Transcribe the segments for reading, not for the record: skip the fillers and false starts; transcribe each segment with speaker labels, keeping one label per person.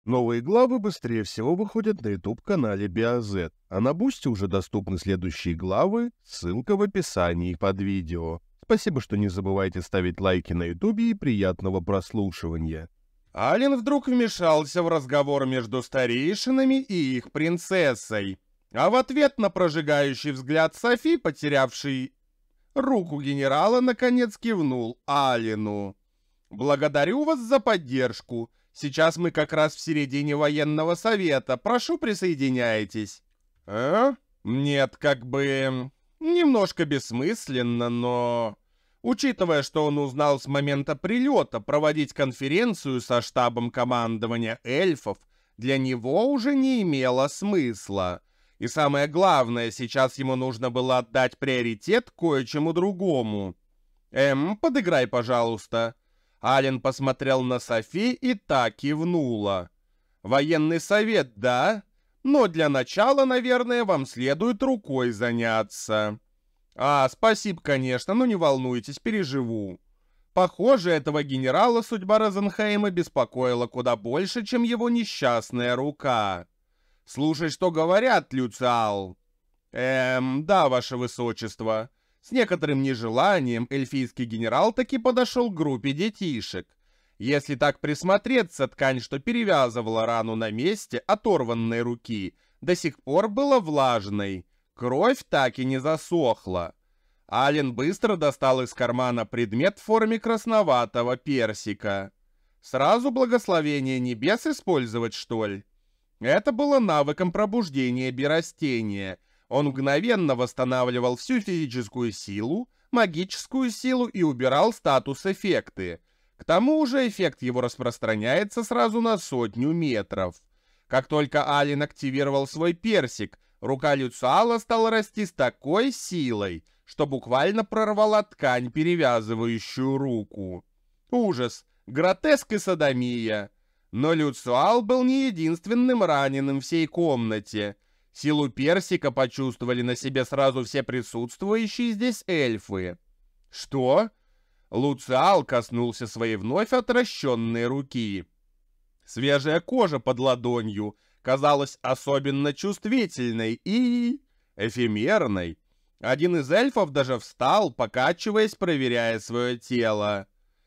Speaker 1: Новые главы быстрее всего выходят на YouTube-канале BioZ, а на Бусти уже доступны следующие главы, ссылка в описании под видео. Спасибо, что не забывайте ставить лайки на YouTube и приятного прослушивания.
Speaker 2: Ален вдруг вмешался в разговор между старейшинами и их принцессой, а в ответ на прожигающий взгляд Софи, потерявший руку генерала, наконец кивнул Алену. «Благодарю вас за поддержку. Сейчас мы как раз в середине военного совета. Прошу, присоединяйтесь». Нет, как бы... Немножко бессмысленно, но... Учитывая, что он узнал с момента прилета проводить конференцию со штабом командования эльфов, для него уже не имело смысла. И самое главное, сейчас ему нужно было отдать приоритет кое-чему другому. Подыграй, пожалуйста». Ален посмотрел на Софи и так кивнула. «Военный совет, да? Но для начала, наверное, вам следует рукой заняться». Спасибо, конечно, но не волнуйтесь, переживу». Похоже, этого генерала судьба Розенхейма беспокоила куда больше, чем его несчастная рука. «Слушай, что говорят, Люциал». Да, ваше высочество». С некоторым нежеланием эльфийский генерал таки подошел к группе детишек. Если так присмотреться, ткань, что перевязывала рану на месте оторванной руки, до сих пор была влажной. Кровь так и не засохла. Ален быстро достал из кармана предмет в форме красноватого персика. Сразу благословение небес использовать, что ли? Это было навыком пробуждения бирастения. Он мгновенно восстанавливал всю физическую силу, магическую силу и убирал статус-эффекты. К тому же эффект его распространяется сразу на 100 метров. Как только Ален активировал свой персик, рука Люциала стала расти с такой силой, что буквально прорвала ткань, перевязывающую руку. Ужас, гротеск и содомия. Но Люциал был не единственным раненым в всей комнате. Силу персика почувствовали на себе сразу все присутствующие здесь эльфы. Что? Люциал коснулся своей вновь отращенной руки. Свежая кожа под ладонью казалась особенно чувствительной и... эфемерной. Один из эльфов даже встал, покачиваясь, проверяя свое тело.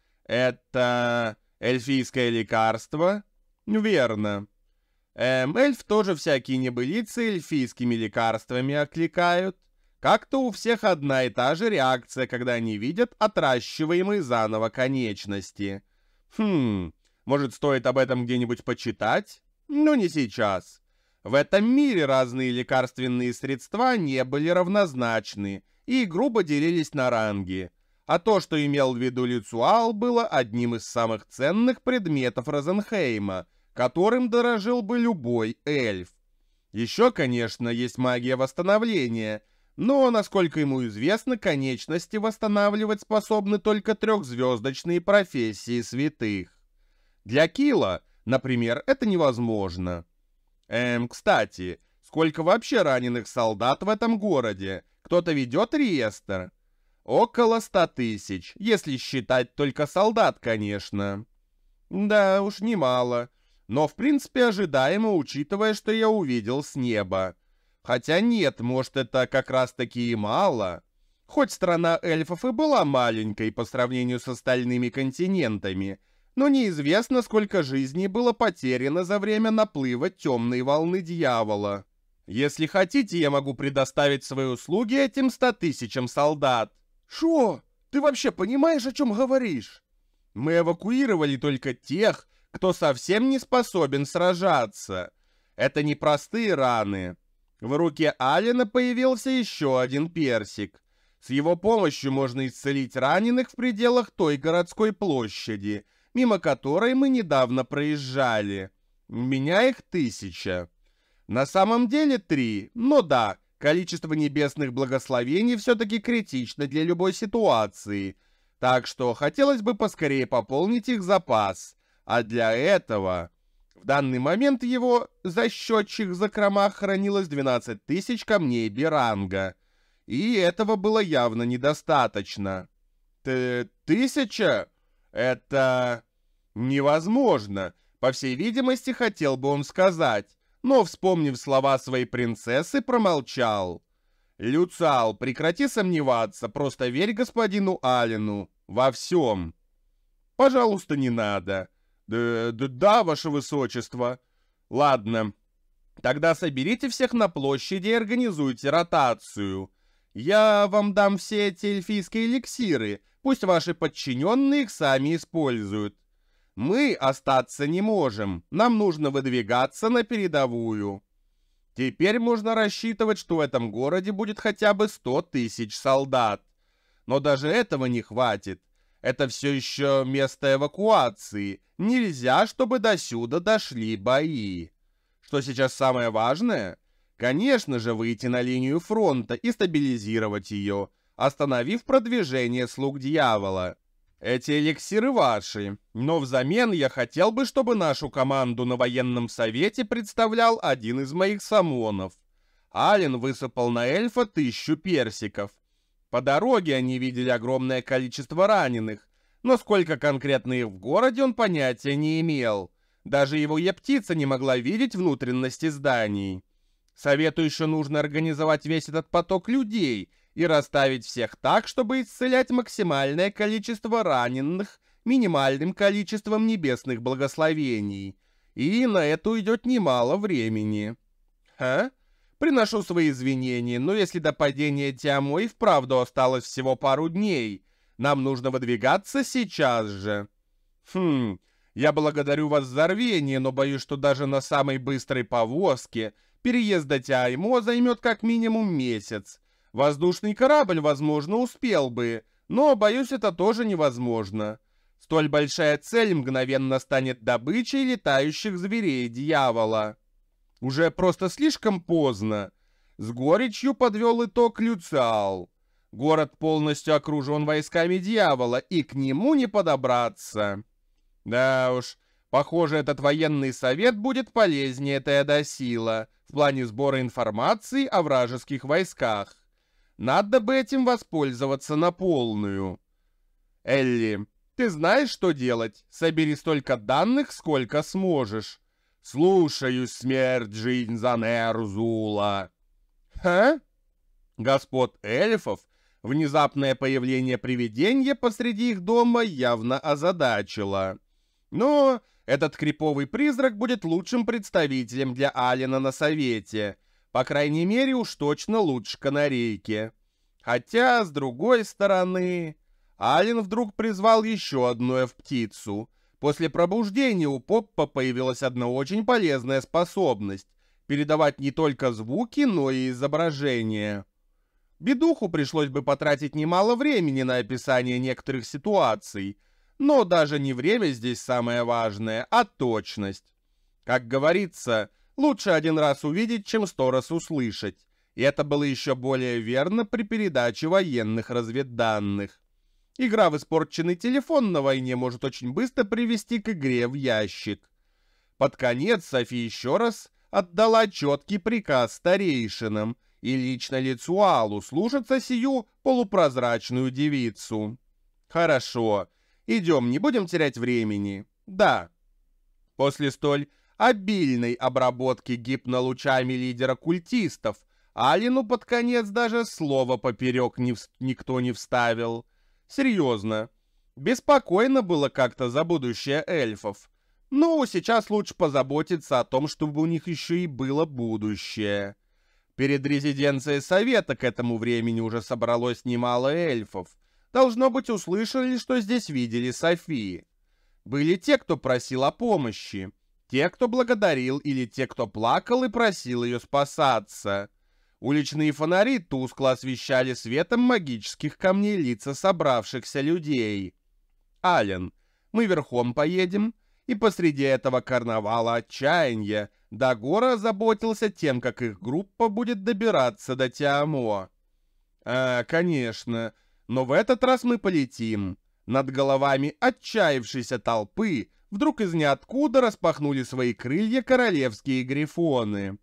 Speaker 2: «Это эльфийское лекарство?» «Верно. Эльф тоже всякие небылицы эльфийскими лекарствами окликают. Как-то у всех одна и та же реакция, когда они видят отращиваемые заново конечности. Может, стоит об этом где-нибудь почитать? Но не сейчас. В этом мире разные лекарственные средства не были равнозначны и грубо делились на ранги. А то, что имел в виду Люциал, было одним из самых ценных предметов Розенхейма, которым дорожил бы любой эльф. Еще, конечно, есть магия восстановления, но, насколько ему известно, конечности восстанавливать способны только трехзвездочные профессии святых. Для Кила, например, это невозможно. Кстати, сколько вообще раненых солдат в этом городе? Кто-то ведет реестр? Около 100 тысяч, если считать только солдат, конечно. Да уж, немало. Но в принципе ожидаемо, учитывая, что я увидел с неба. Хотя нет, может, это как раз-таки и мало. Хоть страна эльфов и была маленькой по сравнению с остальными континентами, но неизвестно, сколько жизней было потеряно за время наплыва темной волны дьявола. Если хотите, я могу предоставить свои услуги этим 100 тысячам солдат. Шо? Ты вообще понимаешь, о чем говоришь? Мы эвакуировали только тех, кто совсем не способен сражаться. Это не простые раны. В руке Алена появился еще один персик. С его помощью можно исцелить раненых в пределах той городской площади, мимо которой мы недавно проезжали. У меня их 1000. На самом деле 3, но да, количество небесных благословений все-таки критично для любой ситуации. Так что хотелось бы поскорее пополнить их запас. А для этого... В данный момент его за счетчик в закромах хранилось 12 тысяч камней Беранга. И этого было явно недостаточно. 1000? Это... невозможно. По всей видимости, хотел бы он сказать, но, вспомнив слова своей принцессы, промолчал. «Люциал, прекрати сомневаться, просто верь господину Аллену во всем». «Пожалуйста, не надо». «Да, ваше высочество». «Ладно, тогда соберите всех на площади и организуйте ротацию. Я вам дам все эти эльфийские эликсиры, пусть ваши подчиненные их сами используют. Мы остаться не можем, нам нужно выдвигаться на передовую. Теперь можно рассчитывать, что в этом городе будет хотя бы 100 тысяч солдат. Но даже этого не хватит. Это все еще место эвакуации. Нельзя, чтобы досюда дошли бои. Что сейчас самое важное? Конечно же, выйти на линию фронта и стабилизировать ее, остановив продвижение слуг дьявола. Эти эликсиры ваши, но взамен я хотел бы, чтобы нашу команду на военном совете представлял один из моих самонов. Ален высыпал на эльфа 1000 персиков. По дороге они видели огромное количество раненых, но сколько конкретно их в городе он понятия не имел. Даже его птица не могла видеть внутренности зданий. Совету еще нужно организовать весь этот поток людей и расставить всех так, чтобы исцелять максимальное количество раненых минимальным количеством небесных благословений. И на это уйдет немало времени. Приношу свои извинения, но если до падения Тиамо и вправду осталось всего пару дней, нам нужно выдвигаться сейчас же. Я благодарю вас за рвение, но боюсь, что даже на самой быстрой повозке переезд до Тиамо займет как минимум месяц. Воздушный корабль, возможно, успел бы, но, боюсь, это тоже невозможно. Столь большая цель мгновенно станет добычей летающих зверей дьявола. Уже просто слишком поздно. С горечью подвел итог Люциал. Город полностью окружен войсками дьявола, и к нему не подобраться. Да уж, похоже, этот военный совет будет полезнее Теодосила в плане сбора информации о вражеских войсках. Надо бы этим воспользоваться на полную. Элли, ты знаешь, что делать? Собери столько данных, сколько сможешь. Слушаюсь, смерть, жизнь Занерзула. Господ эльфов внезапное появление привидения посреди их дома явно озадачило. Но этот криповый призрак будет лучшим представителем для Алена на совете. По крайней мере, уж точно лучше канарейки. Хотя, с другой стороны, Ален вдруг призвал еще одну эльф-птицу. После пробуждения у Поппа появилась одна очень полезная способность — передавать не только звуки, но и изображения. Бедуху пришлось бы потратить немало времени на описание некоторых ситуаций, но даже не время здесь самое важное, а точность. Как говорится, лучше один раз увидеть, чем 100 раз услышать, и это было еще более верно при передаче военных разведданных. Игра в испорченный телефон на войне может очень быстро привести к игре в ящик. Под конец Софи еще раз отдала четкий приказ старейшинам и лично Люциалу слушаться сию полупрозрачную девицу. Хорошо, идем, не будем терять времени. Да. После столь обильной обработки гипнолучами лидера культистов Алену под конец даже слова поперек никто не вставил. Серьезно. Беспокойно было как-то за будущее эльфов. Ну, сейчас лучше позаботиться о том, чтобы у них еще и было будущее. Перед резиденцией совета к этому времени уже собралось немало эльфов. Должно быть, услышали, что здесь видели Софи. Были те, кто просил о помощи, те, кто благодарил, или те, кто плакал и просил ее спасаться. Уличные фонари тускло освещали светом магических камней лица собравшихся людей. «Ален, мы верхом поедем?» И посреди этого карнавала отчаяния Дагора озаботился тем, как их группа будет добираться до Тиамо. Конечно, но в этот раз мы полетим. Над головами отчаявшейся толпы вдруг из ниоткуда распахнули свои крылья королевские грифоны.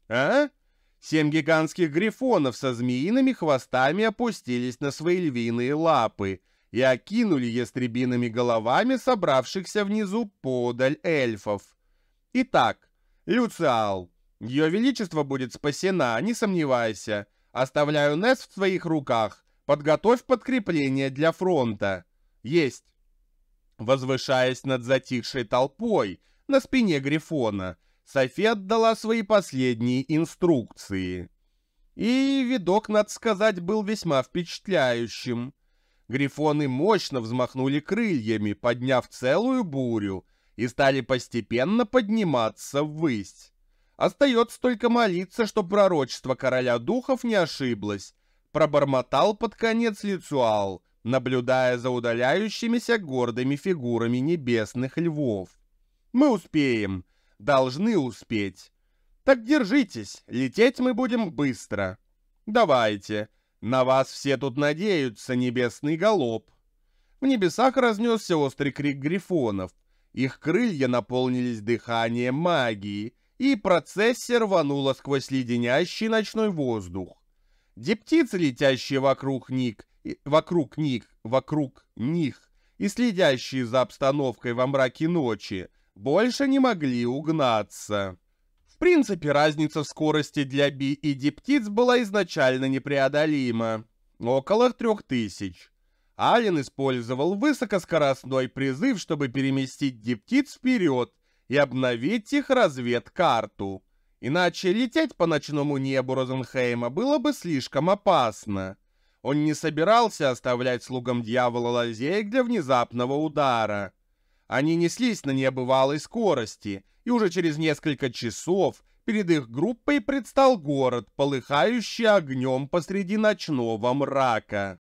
Speaker 2: 7 гигантских грифонов со змеиными хвостами опустились на свои львиные лапы и окинули ястребиными головами собравшихся внизу подаль эльфов. Итак, Люциал, ее величество будет спасена, не сомневайся. Оставляю Несс в твоих руках. Подготовь подкрепление для фронта. Есть. Возвышаясь над затихшей толпой на спине Грифона, Софи отдала свои последние инструкции. И видок, надо сказать, был весьма впечатляющим. Грифоны мощно взмахнули крыльями, подняв целую бурю, и стали постепенно подниматься ввысь. Остается только молиться, что пророчество короля духов не ошиблось. Пробормотал под конец Люциал, наблюдая за удаляющимися гордыми фигурами небесных львов. Мы успеем, должны успеть. Так держитесь, лететь мы будем быстро. Давайте, на вас все тут надеются, небесный галоп. В небесах разнесся острый крик грифонов. Их крылья наполнились дыханием магии, и процессия рванула сквозь леденящий ночной воздух. Птицы, летящие вокруг них и следящие за обстановкой во мраке ночи, больше не могли угнаться. В принципе, разница в скорости для Би и птиц была изначально непреодолима. Около 3000. Ален использовал высокоскоростной призыв, чтобы переместить птиц вперед и обновить их разведкарту. Иначе лететь по ночному небу Розенхейма было бы слишком опасно. Он не собирался оставлять слугам дьявола лазеек для внезапного удара. Они неслись на небывалой скорости, и уже через несколько часов перед их группой предстал город, полыхающий огнем посреди ночного мрака.